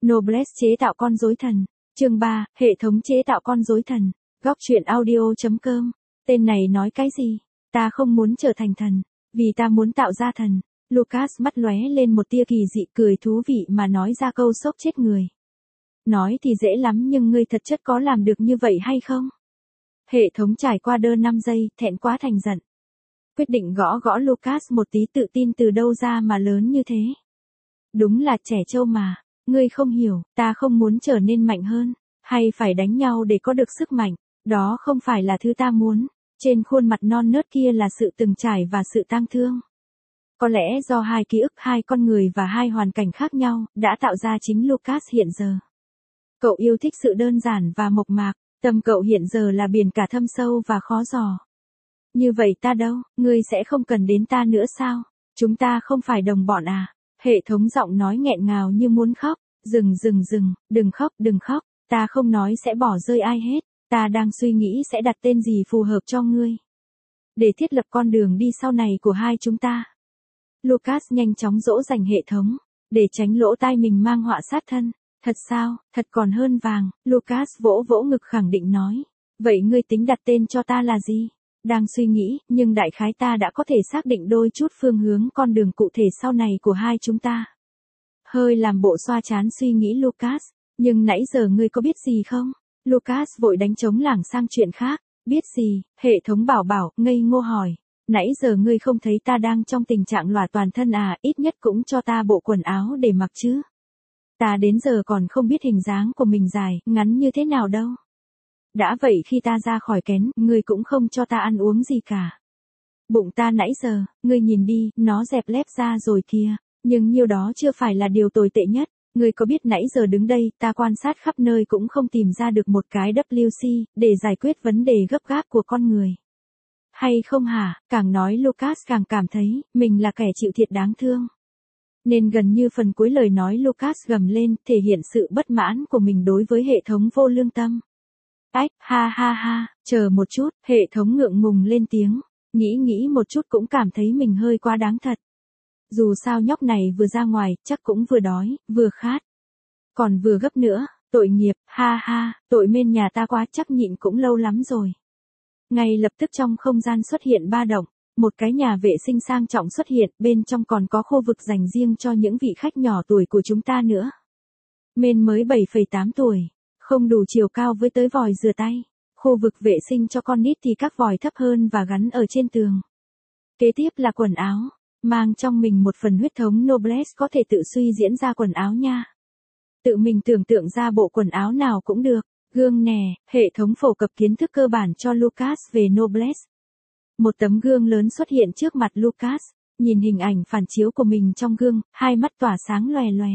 Noblesse chế tạo con rối thần. Chương 3, hệ thống chế tạo con rối thần. Góc truyện audio.com. Tên này nói cái gì? Ta không muốn trở thành thần, vì ta muốn tạo ra thần. Lucas mắt lóe lên một tia kỳ dị cười thú vị mà nói ra câu sốc chết người. Nói thì dễ lắm nhưng ngươi thật chất có làm được như vậy hay không? Hệ thống trải qua đơ 5 giây, thẹn quá thành giận. Quyết định gõ gõ Lucas một tí, tự tin từ đâu ra mà lớn như thế. Đúng là trẻ trâu mà, ngươi không hiểu, ta không muốn trở nên mạnh hơn, hay phải đánh nhau để có được sức mạnh, đó không phải là thứ ta muốn. Trên khuôn mặt non nớt kia là sự từng trải và sự tang thương. Có lẽ do hai ký ức, hai con người và hai hoàn cảnh khác nhau, đã tạo ra chính Lucas hiện giờ. Cậu yêu thích sự đơn giản và mộc mạc, tâm cậu hiện giờ là biển cả thâm sâu và khó dò. Như vậy ta đâu, ngươi sẽ không cần đến ta nữa sao? Chúng ta không phải đồng bọn à? Hệ thống giọng nói nghẹn ngào như muốn khóc. Dừng, đừng khóc, ta không nói sẽ bỏ rơi ai hết, ta đang suy nghĩ sẽ đặt tên gì phù hợp cho ngươi. Để thiết lập con đường đi sau này của hai chúng ta. Lucas nhanh chóng dỗ dành hệ thống, để tránh lỗ tai mình mang họa sát thân. Thật sao, thật còn hơn vàng, Lucas vỗ vỗ ngực khẳng định nói. Vậy ngươi tính đặt tên cho ta là gì? Đang suy nghĩ, nhưng đại khái ta đã có thể xác định đôi chút phương hướng con đường cụ thể sau này của hai chúng ta. Hơi làm bộ xoa trán suy nghĩ Lucas, nhưng nãy giờ ngươi có biết gì không? Lucas vội đánh trống lảng sang chuyện khác. Biết gì? Hệ thống bảo, ngây ngô hỏi. Nãy giờ ngươi không thấy ta đang trong tình trạng lòa toàn thân à, ít nhất cũng cho ta bộ quần áo để mặc chứ. Ta đến giờ còn không biết hình dáng của mình dài, ngắn như thế nào đâu. Đã vậy khi ta ra khỏi kén, ngươi cũng không cho ta ăn uống gì cả. Bụng ta nãy giờ, ngươi nhìn đi, nó dẹp lép ra rồi kìa. Nhưng nhiêu đó chưa phải là điều tồi tệ nhất. Ngươi có biết nãy giờ đứng đây, ta quan sát khắp nơi cũng không tìm ra được một cái WC, để giải quyết vấn đề gấp gáp của con người. Hay không hả? Càng nói Lucas càng cảm thấy, mình là kẻ chịu thiệt đáng thương. Nên gần như phần cuối lời nói Lucas gầm lên, thể hiện sự bất mãn của mình đối với hệ thống vô lương tâm. Ách, ha, chờ một chút, hệ thống ngượng ngùng lên tiếng, nghĩ một chút cũng cảm thấy mình hơi quá đáng thật. Dù sao nhóc này vừa ra ngoài, chắc cũng vừa đói, vừa khát. Còn vừa gấp nữa, tội nghiệp, ha, tội mên nhà ta quá, chắc nhịn cũng lâu lắm rồi. Ngay lập tức trong không gian xuất hiện ba động, một cái nhà vệ sinh sang trọng xuất hiện, bên trong còn có khu vực dành riêng cho những vị khách nhỏ tuổi của chúng ta nữa. Mên mới 7,8 tuổi, không đủ chiều cao với tới vòi rửa tay. Khu vực vệ sinh cho con nít thì các vòi thấp hơn và gắn ở trên tường. Kế tiếp là quần áo. Mang trong mình một phần huyết thống Noblesse có thể tự suy diễn ra quần áo nha. Tự mình tưởng tượng ra bộ quần áo nào cũng được. Gương nè, hệ thống phổ cập kiến thức cơ bản cho Lucas về Noblesse. Một tấm gương lớn xuất hiện trước mặt Lucas, nhìn hình ảnh phản chiếu của mình trong gương, hai mắt tỏa sáng lòe lòe.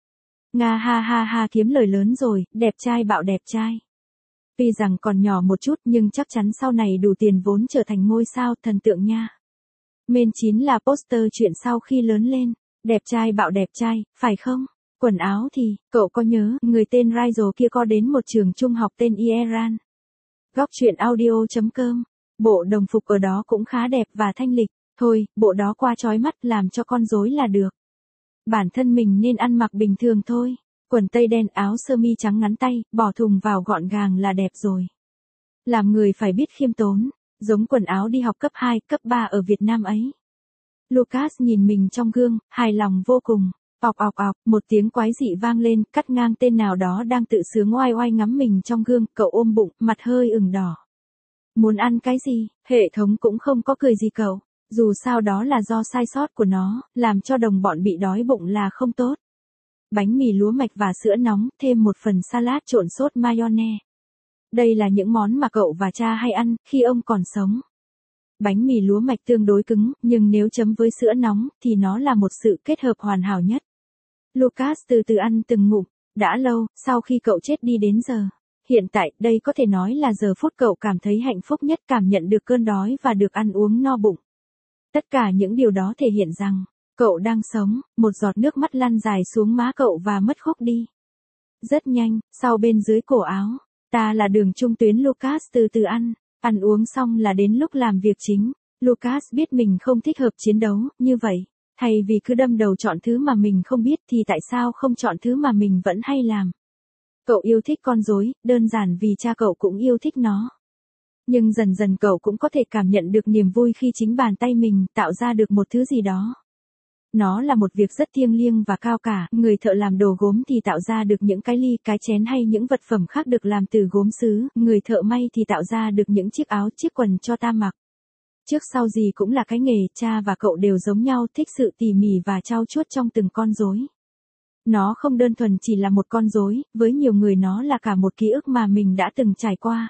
Nga ha kiếm lời lớn rồi, đẹp trai bạo đẹp trai. Tuy rằng còn nhỏ một chút nhưng chắc chắn sau này đủ tiền vốn trở thành ngôi sao thần tượng nha. Main 9 là poster chuyện sau khi lớn lên, đẹp trai bạo đẹp trai, phải không? Quần áo thì, cậu có nhớ, người tên Rizal kia có đến một trường trung học tên Iran. Góc truyện audio.com, bộ đồng phục ở đó cũng khá đẹp và thanh lịch, thôi, bộ đó qua chói mắt làm cho con rối là được. Bản thân mình nên ăn mặc bình thường thôi, quần tây đen áo sơ mi trắng ngắn tay, bỏ thùng vào gọn gàng là đẹp rồi. Làm người phải biết khiêm tốn. Giống quần áo đi học cấp 2, cấp 3 ở Việt Nam ấy. Lucas nhìn mình trong gương, hài lòng vô cùng. Ọc, một tiếng quái dị vang lên, cắt ngang tên nào đó đang tự sướng oai oai ngắm mình trong gương, cậu ôm bụng, mặt hơi ửng đỏ. Muốn ăn cái gì? Hệ thống cũng không có cười gì cậu. Dù sao đó là do sai sót của nó, làm cho đồng bọn bị đói bụng là không tốt. Bánh mì lúa mạch và sữa nóng, thêm một phần salad trộn sốt mayonnaise. Đây là những món mà cậu và cha hay ăn khi ông còn sống. Bánh mì lúa mạch tương đối cứng, nhưng nếu chấm với sữa nóng thì nó là một sự kết hợp hoàn hảo nhất. Lucas từ từ ăn từng ngụm, đã lâu, sau khi cậu chết đi đến giờ. Hiện tại, đây có thể nói là giờ phút cậu cảm thấy hạnh phúc nhất, cảm nhận được cơn đói và được ăn uống no bụng. Tất cả những điều đó thể hiện rằng, cậu đang sống, một giọt nước mắt lăn dài xuống má cậu và mất khúc đi. Rất nhanh, sau bên dưới cổ áo. Ta là đường trung tuyến Lucas từ từ ăn uống xong là đến lúc làm việc chính. Lucas biết mình không thích hợp chiến đấu, như vậy, Thay vì cứ đâm đầu chọn thứ mà mình không biết thì tại sao không chọn thứ mà mình vẫn hay làm. Cậu yêu thích con rối, đơn giản vì cha cậu cũng yêu thích nó. Nhưng dần dần cậu cũng có thể cảm nhận được niềm vui khi chính bàn tay mình tạo ra được một thứ gì đó. Nó là một việc rất thiêng liêng và cao cả, người thợ làm đồ gốm thì tạo ra được những cái ly, cái chén hay những vật phẩm khác được làm từ gốm sứ, người thợ may thì tạo ra được những chiếc áo, chiếc quần cho ta mặc. Trước sau gì cũng là cái nghề, cha và cậu đều giống nhau, thích sự tỉ mỉ và trau chuốt trong từng con rối. Nó không đơn thuần chỉ là một con rối, với nhiều người nó là cả một ký ức mà mình đã từng trải qua.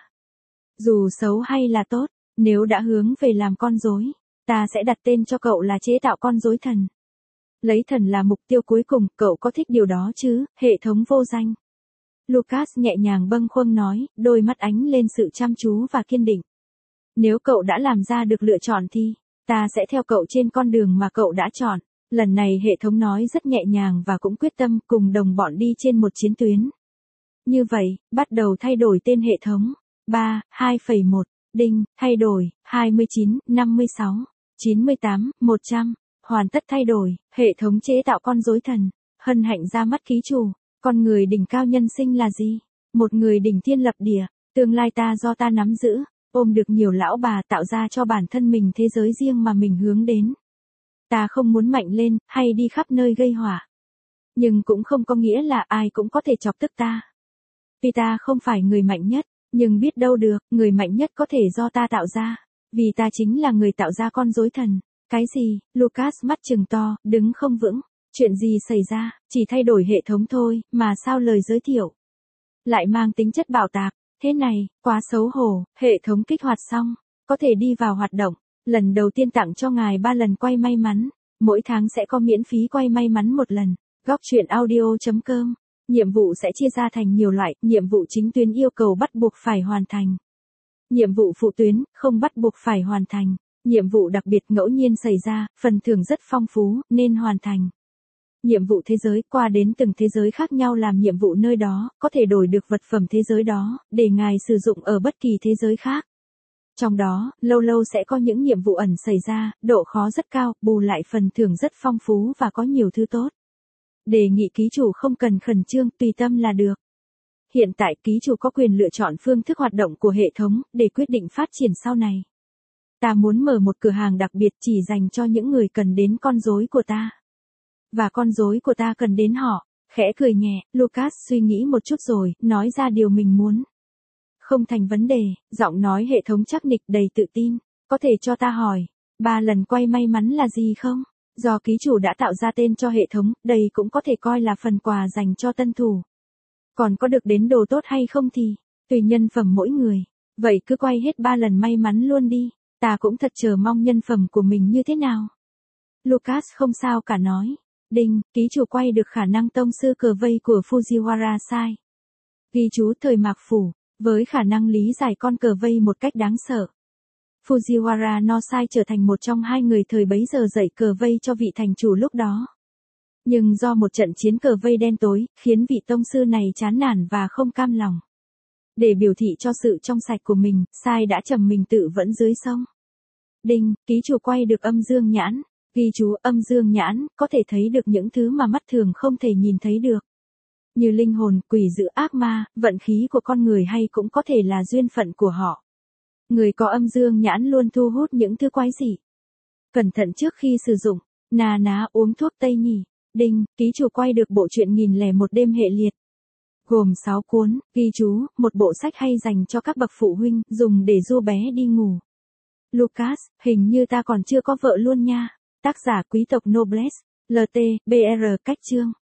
Dù xấu hay là tốt, nếu đã hướng về làm con rối, ta sẽ đặt tên cho cậu là chế tạo con rối thần. Lấy thần là mục tiêu cuối cùng, cậu có thích điều đó chứ, hệ thống vô danh. Lucas nhẹ nhàng bâng khuâng nói, đôi mắt ánh lên sự chăm chú và kiên định. Nếu cậu đã làm ra được lựa chọn thì, ta sẽ theo cậu trên con đường mà cậu đã chọn. Lần này hệ thống nói rất nhẹ nhàng và cũng quyết tâm cùng đồng bọn đi trên một chiến tuyến. Như vậy, bắt đầu thay đổi tên hệ thống. 3, 2,1, đinh, thay đổi, 29, 56, 98, 100. Hoàn tất thay đổi, hệ thống chế tạo con rối thần. Hân hạnh ra mắt ký chủ. Con người đỉnh cao nhân sinh là gì? Một người đỉnh thiên lập địa. Tương lai ta do ta nắm giữ. Ôm được nhiều lão bà, tạo ra cho bản thân mình thế giới riêng mà mình hướng đến. Ta không muốn mạnh lên, hay đi khắp nơi gây họa. Nhưng cũng không có nghĩa là ai cũng có thể chọc tức ta. Vì ta không phải người mạnh nhất, nhưng biết đâu được, người mạnh nhất có thể do ta tạo ra. Vì ta chính là người tạo ra con rối thần. Cái gì? Lucas mắt trừng to, đứng không vững. Chuyện gì xảy ra? Chỉ thay đổi hệ thống thôi, mà sao lời giới thiệu lại mang tính chất bảo tạc. Thế này, quá xấu hổ, hệ thống kích hoạt xong, có thể đi vào hoạt động. Lần đầu tiên tặng cho ngài 3 lần quay may mắn, mỗi tháng sẽ có miễn phí quay may mắn một lần. Góc truyện audio.com. Nhiệm vụ sẽ chia ra thành nhiều loại, nhiệm vụ chính tuyến yêu cầu bắt buộc phải hoàn thành. Nhiệm vụ phụ tuyến, không bắt buộc phải hoàn thành. Nhiệm vụ đặc biệt ngẫu nhiên xảy ra, phần thưởng rất phong phú, nên hoàn thành. Nhiệm vụ thế giới, qua đến từng thế giới khác nhau làm nhiệm vụ nơi đó, có thể đổi được vật phẩm thế giới đó, để ngài sử dụng ở bất kỳ thế giới khác. Trong đó, lâu lâu sẽ có những nhiệm vụ ẩn xảy ra, độ khó rất cao, bù lại phần thưởng rất phong phú và có nhiều thứ tốt. Đề nghị ký chủ không cần khẩn trương, tùy tâm là được. Hiện tại ký chủ có quyền lựa chọn phương thức hoạt động của hệ thống, để quyết định phát triển sau này. Ta muốn mở một cửa hàng đặc biệt chỉ dành cho những người cần đến con rối của ta. Và con rối của ta cần đến họ. Khẽ cười nhẹ, Lucas suy nghĩ một chút rồi, nói ra điều mình muốn. Không thành vấn đề, giọng nói hệ thống chắc nịch đầy tự tin. Có thể cho ta hỏi, 3 lần quay may mắn là gì không? Do ký chủ đã tạo ra tên cho hệ thống, đây cũng có thể coi là phần quà dành cho tân thủ. Còn có được đến đồ tốt hay không thì, tùy nhân phẩm mỗi người. Vậy cứ quay hết 3 lần may mắn luôn đi. Ta cũng thật chờ mong nhân phẩm của mình như thế nào. Lucas không sao cả nói. Đinh, ký chủ quay được khả năng tông sư cờ vây của Fujiwara Sai. Ghi chú thời Mạc Phủ, với khả năng lý giải con cờ vây một cách đáng sợ. Fujiwara no Sai trở thành một trong 2 người thời bấy giờ dạy cờ vây cho vị thành chủ lúc đó. Nhưng do một trận chiến cờ vây đen tối, khiến vị tông sư này chán nản và không cam lòng. Để biểu thị cho sự trong sạch của mình, Sai đã trầm mình tự vẫn dưới sông. Đinh, ký chủ quay được âm dương nhãn. Ghi chú âm dương nhãn, có thể thấy được những thứ mà mắt thường không thể nhìn thấy được. Như linh hồn, quỷ dữ, ác ma, vận khí của con người hay cũng có thể là duyên phận của họ. Người có âm dương nhãn luôn thu hút những thứ quái dị. Cẩn thận trước khi sử dụng. Nà ná uống thuốc tây nhỉ. Đinh, ký chủ quay được bộ truyện 1001 đêm hệ liệt. Gồm 6 cuốn, ghi chú, một bộ sách hay dành cho các bậc phụ huynh, dùng để du bé đi ngủ. Lucas, hình như ta còn chưa có vợ luôn nha. Tác giả quý tộc Nobles, LT, BR cách chương.